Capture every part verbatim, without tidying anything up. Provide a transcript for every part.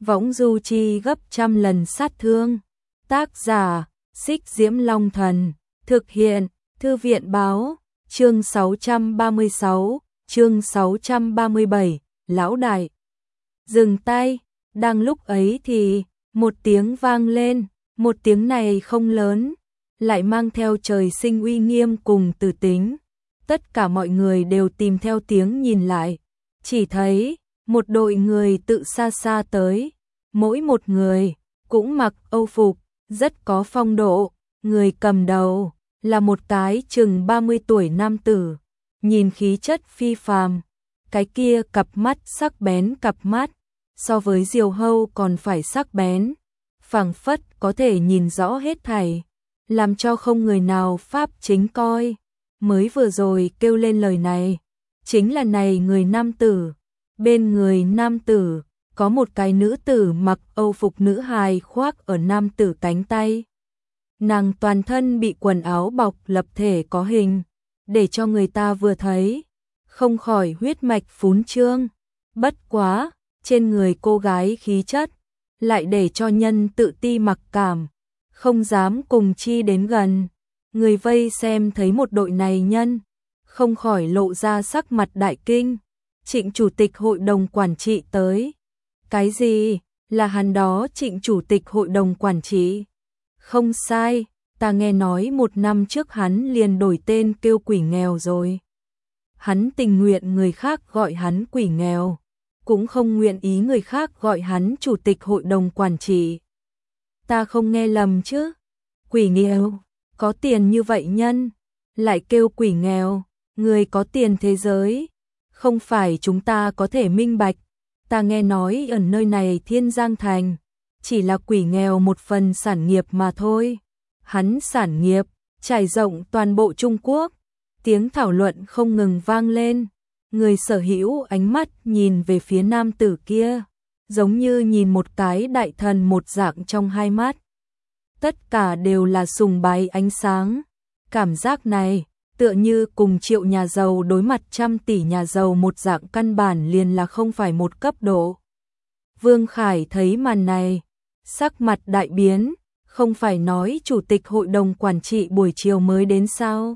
võng du chi gấp trăm lần sát thương. Tác giả, Xích Diễm Long Thần, thực hiện, Thư viện báo, chương sáu trăm ba mươi sáu, chương sáu trăm ba mươi bảy, lão đại. Dừng tay, đang lúc ấy thì, một tiếng vang lên, một tiếng này không lớn, lại mang theo trời sinh uy nghiêm cùng từ tính. Tất cả mọi người đều tìm theo tiếng nhìn lại, chỉ thấy một đội người tự xa xa tới, mỗi một người cũng mặc âu phục, rất có phong độ, người cầm đầu là một cái chừng ba mươi tuổi nam tử, nhìn khí chất phi phàm, cái kia cặp mắt sắc bén cặp mắt, so với diều hâu còn phải sắc bén, phảng phất có thể nhìn rõ hết thảy, làm cho không người nào pháp chính coi. Mới vừa rồi kêu lên lời này, chính là này người nam tử. Bên người nam tử, có một cái nữ tử mặc âu phục nữ hài khoác ở nam tử cánh tay. Nàng toàn thân bị quần áo bọc lập thể có hình, để cho người ta vừa thấy, không khỏi huyết mạch phún trương. Bất quá, trên người cô gái khí chất, lại để cho nhân tự ti mặc cảm, không dám cùng chi đến gần. Người vây xem thấy một đội này nhân, không khỏi lộ ra sắc mặt đại kinh. Trịnh chủ tịch hội đồng quản trị tới. Cái gì? Là hắn đó Trịnh chủ tịch hội đồng quản trị? Không sai, ta nghe nói một năm trước hắn liền đổi tên kêu quỷ nghèo rồi. Hắn tình nguyện người khác gọi hắn quỷ nghèo, cũng không nguyện ý người khác gọi hắn chủ tịch hội đồng quản trị. Ta không nghe lầm chứ? Quỷ nghèo, có tiền như vậy nhân, lại kêu quỷ nghèo, người có tiền thế giới. Không phải chúng ta có thể minh bạch, ta nghe nói ở nơi này Thiên Giang Thành, chỉ là quỷ nghèo một phần sản nghiệp mà thôi. Hắn sản nghiệp, trải rộng toàn bộ Trung Quốc, tiếng thảo luận không ngừng vang lên. Người sở hữu ánh mắt nhìn về phía nam tử kia, giống như nhìn một cái đại thần một dạng trong hai mắt. Tất cả đều là sùng bái ánh sáng, cảm giác này tựa như cùng triệu nhà giàu đối mặt trăm tỷ nhà giàu một dạng, căn bản liền là không phải một cấp độ. Vương Khải thấy màn này, sắc mặt đại biến, không phải nói chủ tịch hội đồng quản trị buổi chiều mới đến sao?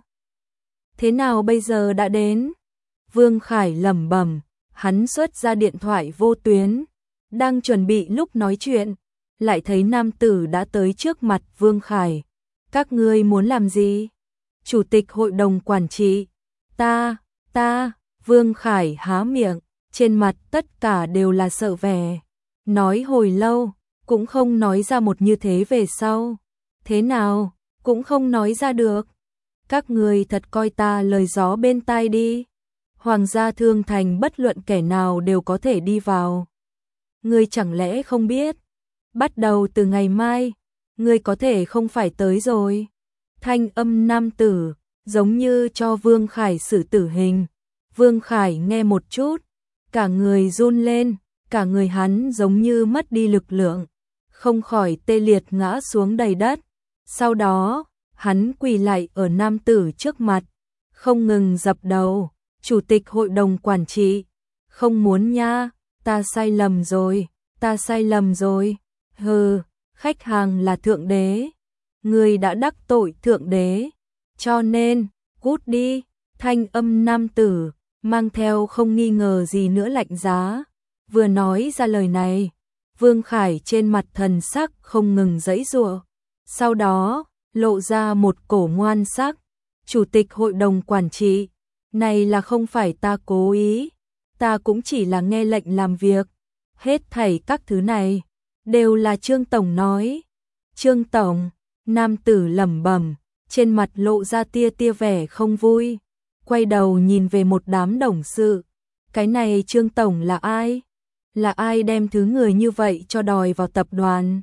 Thế nào bây giờ đã đến? Vương Khải lẩm bẩm, hắn xuất ra điện thoại vô tuyến, đang chuẩn bị lúc nói chuyện, lại thấy nam tử đã tới trước mặt Vương Khải. Các ngươi muốn làm gì? Chủ tịch hội đồng quản trị. Ta, ta, Vương Khải há miệng, trên mặt tất cả đều là sợ vẻ. Nói hồi lâu, cũng không nói ra một như thế về sau. Thế nào, cũng không nói ra được. Các người thật coi ta lời gió bên tai đi. Hoàng gia Thương Thành bất luận kẻ nào đều có thể đi vào. Ngươi chẳng lẽ không biết? Bắt đầu từ ngày mai, ngươi có thể không phải tới rồi. Thanh âm nam tử, giống như cho Vương Khải xử tử hình. Vương Khải nghe một chút, cả người run lên, cả người hắn giống như mất đi lực lượng, không khỏi tê liệt ngã xuống đầy đất. Sau đó, hắn quỳ lại ở nam tử trước mặt, không ngừng dập đầu. Chủ tịch hội đồng quản trị, không muốn nha, ta sai lầm rồi, ta sai lầm rồi. Hừ, khách hàng là thượng đế. Người đã đắc tội thượng đế, cho nên, cút đi. Thanh âm nam tử, mang theo không nghi ngờ gì nữa lạnh giá. Vừa nói ra lời này, Vương Khải trên mặt thần sắc không ngừng giãy giụa, sau đó, lộ ra một cổ ngoan sắc. Chủ tịch hội đồng quản trị, này là không phải ta cố ý, ta cũng chỉ là nghe lệnh làm việc. Hết thảy các thứ này, đều là Trương Tổng nói. Trương Tổng, nam tử lẩm bẩm, trên mặt lộ ra tia tia vẻ không vui, quay đầu nhìn về một đám đồng sự. Cái này Trương Tổng là ai? Là ai đem thứ người như vậy cho đòi vào tập đoàn?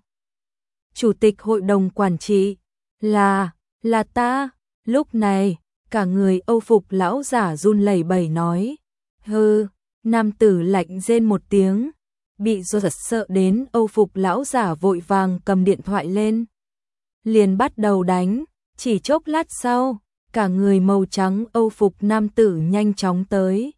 Chủ tịch hội đồng quản trị, là, là ta. Lúc này, cả người âu phục lão giả run lẩy bẩy nói. Hừ, nam tử lạnh rên một tiếng, bị giật sợ đến âu phục lão giả vội vàng cầm điện thoại lên, liền bắt đầu đánh. Chỉ chốc lát sau, cả người màu trắng âu phục nam tử nhanh chóng tới.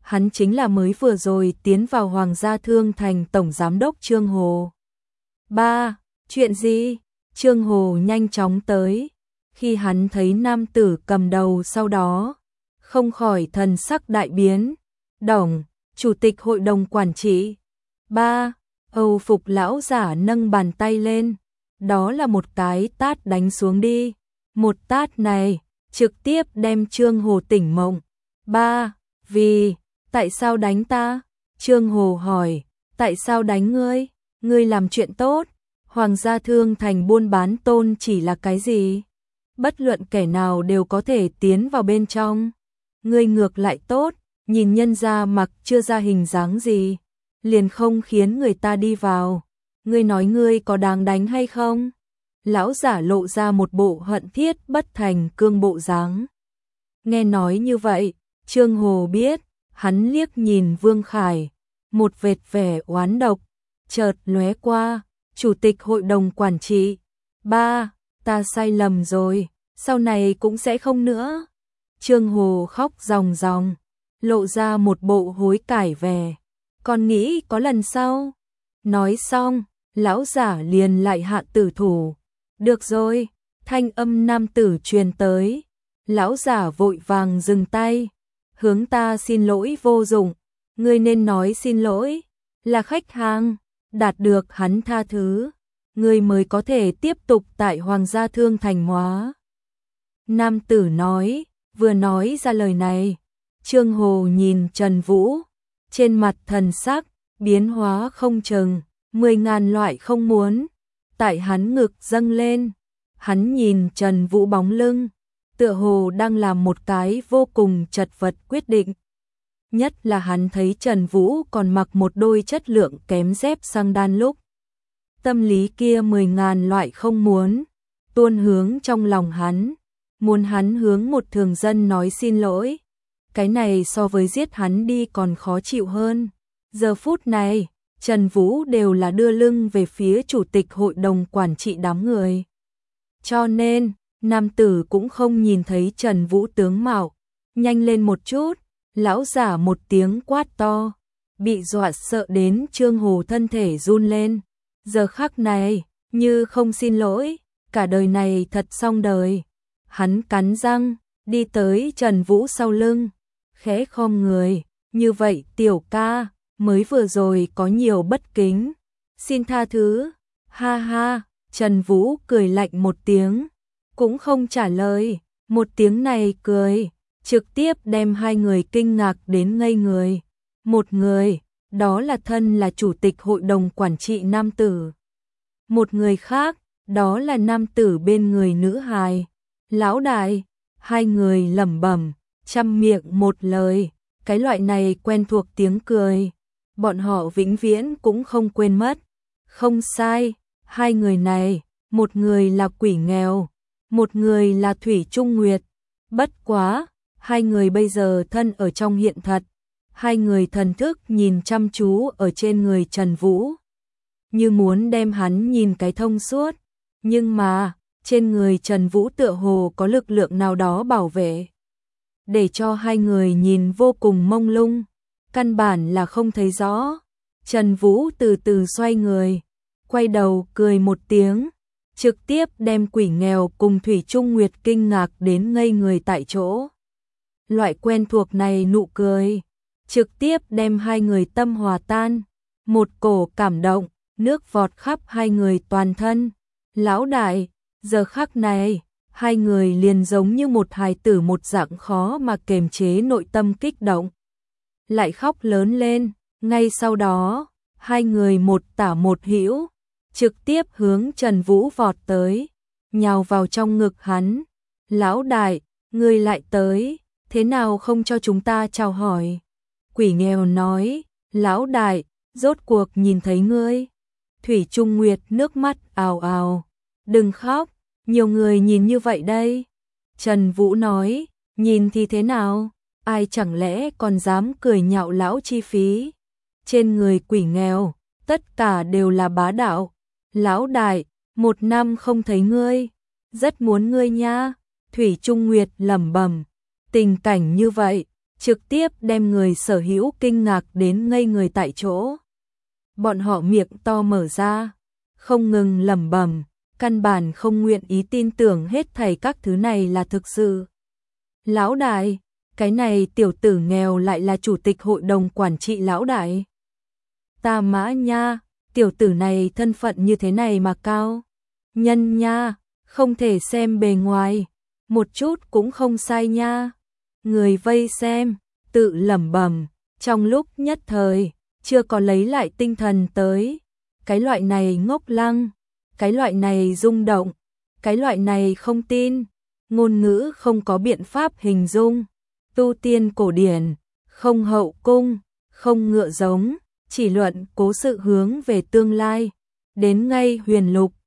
hắn chính là mới vừa rồi tiến vào Hoàng gia Thương Thành tổng giám đốc Trương Hồ. Ba, chuyện gì? Trương Hồ nhanh chóng tới. Khi hắn thấy nam tử cầm đầu sau đó, không khỏi thần sắc đại biến. Đồng, chủ tịch hội đồng quản trị. Ba, Âu phục lão giả nâng bàn tay lên. Đó là một cái tát đánh xuống đi. Một tát này, trực tiếp đem Trương Hồ tỉnh mộng. Ba, vì, tại sao đánh ta? Trương Hồ hỏi, tại sao đánh ngươi? Ngươi làm chuyện tốt. Hoàng gia Thương Thành buôn bán tôn chỉ là cái gì? Bất luận kẻ nào đều có thể tiến vào bên trong. Ngươi ngược lại tốt, nhìn nhân gia mặc chưa ra hình dáng gì, liền không khiến người ta đi vào. Ngươi nói ngươi có đáng đánh hay không? Lão giả lộ ra một bộ hận thiết bất thành cương bộ dáng. Nghe nói như vậy, Trương Hồ biết, hắn liếc nhìn Vương Khải, một vệt vẻ oán độc, chợt lóe qua, chủ tịch hội đồng quản trị. Ba, ta sai lầm rồi, sau này cũng sẽ không nữa. Trương Hồ khóc ròng ròng, lộ ra một bộ hối cải vẻ. Còn nghĩ có lần sau. Nói xong, lão giả liền lại hạ tử thủ. Được rồi, thanh âm nam tử truyền tới. Lão giả vội vàng dừng tay. Hướng ta xin lỗi vô dụng. Ngươi nên nói xin lỗi. Là khách hàng, đạt được hắn tha thứ. Ngươi mới có thể tiếp tục tại Hoàng gia Thương Thành hóa. Nam tử nói, vừa nói ra lời này. Trương Hồ nhìn Trần Vũ. Trên mặt thần sắc, biến hóa không chừng. Mười ngàn loại không muốn. Tại hắn ngực dâng lên. Hắn nhìn Trần Vũ bóng lưng. Tựa hồ đang làm một cái vô cùng chật vật quyết định. Nhất là hắn thấy Trần Vũ còn mặc một đôi chất lượng kém dép sang đan lúc. Tâm lý kia mười ngàn loại không muốn. Tuôn hướng trong lòng hắn. Muốn hắn hướng một thường dân nói xin lỗi. Cái này so với giết hắn đi còn khó chịu hơn. Giờ phút này, Trần Vũ đều là đưa lưng về phía chủ tịch hội đồng quản trị đám người. Cho nên, nam tử cũng không nhìn thấy Trần Vũ tướng mạo. Nhanh lên một chút, lão giả một tiếng quát to. Bị dọa sợ đến Trương Hồ thân thể run lên. Giờ khắc này, như không xin lỗi, cả đời này thật xong đời. Hắn cắn răng, đi tới Trần Vũ sau lưng. Khẽ khom người, như vậy tiểu ca, mới vừa rồi có nhiều bất kính. Xin tha thứ, ha ha, Trần Vũ cười lạnh một tiếng, cũng không trả lời, một tiếng này cười, trực tiếp đem hai người kinh ngạc đến ngây người. Một người, đó là thân là chủ tịch hội đồng quản trị nam tử. Một người khác, đó là nam tử bên người nữ hài. Lão đại, hai người lẩm bẩm, trăm miệng một lời, cái loại này quen thuộc tiếng cười. Bọn họ vĩnh viễn cũng không quên mất. Không sai, hai người này, một người là quỷ nghèo, một người là Thủy Trung Nguyệt. Bất quá, hai người bây giờ thân ở trong hiện thật. Hai người thần thức nhìn chăm chú ở trên người Trần Vũ. Như muốn đem hắn nhìn cái thông suốt. Nhưng mà, trên người Trần Vũ tựa hồ có lực lượng nào đó bảo vệ. Để cho hai người nhìn vô cùng mông lung. Căn bản là không thấy rõ. Trần Vũ từ từ xoay người, quay đầu cười một tiếng, trực tiếp đem quỷ nghèo cùng Thủy Trung Nguyệt kinh ngạc đến ngây người tại chỗ. Loại quen thuộc này nụ cười, trực tiếp đem hai người tâm hòa tan, một cổ cảm động, nước vọt khắp hai người toàn thân. Lão đại, giờ khắc này, hai người liền giống như một hài tử một dạng khó mà kềm chế nội tâm kích động. Lại khóc lớn lên, ngay sau đó, hai người một tả một hữu, trực tiếp hướng Trần Vũ vọt tới, nhào vào trong ngực hắn. Lão đại, ngươi lại tới, thế nào không cho chúng ta chào hỏi? Quỷ nghèo nói, lão đại, rốt cuộc nhìn thấy ngươi. Thủy Trung Nguyệt nước mắt ào ào, đừng khóc, nhiều người nhìn như vậy đây. Trần Vũ nói, nhìn thì thế nào? Ai chẳng lẽ còn dám cười nhạo lão chi phí? Trên người quỷ nghèo, tất cả đều là bá đạo. Lão đại, một năm không thấy ngươi, rất muốn ngươi nha. Thủy Trung Nguyệt lẩm bẩm, tình cảnh như vậy, trực tiếp đem người sở hữu kinh ngạc đến ngây người tại chỗ. Bọn họ miệng to mở ra, không ngừng lẩm bẩm, căn bản không nguyện ý tin tưởng hết thảy các thứ này là thực sự. Lão đại, cái này tiểu tử nghèo lại là chủ tịch hội đồng quản trị lão đại. Ta mã nha, tiểu tử này thân phận như thế này mà cao. Nhân nha, không thể xem bề ngoài, một chút cũng không sai nha. Người vây xem, tự lẩm bẩm, trong lúc nhất thời, chưa có lấy lại tinh thần tới. Cái loại này ngốc lăng, cái loại này rung động, cái loại này không tin, ngôn ngữ không có biện pháp hình dung. Tu tiên cổ điển, không hậu cung, không ngựa giống, chỉ luận cố sự hướng về tương lai. Đến ngay huyền lục,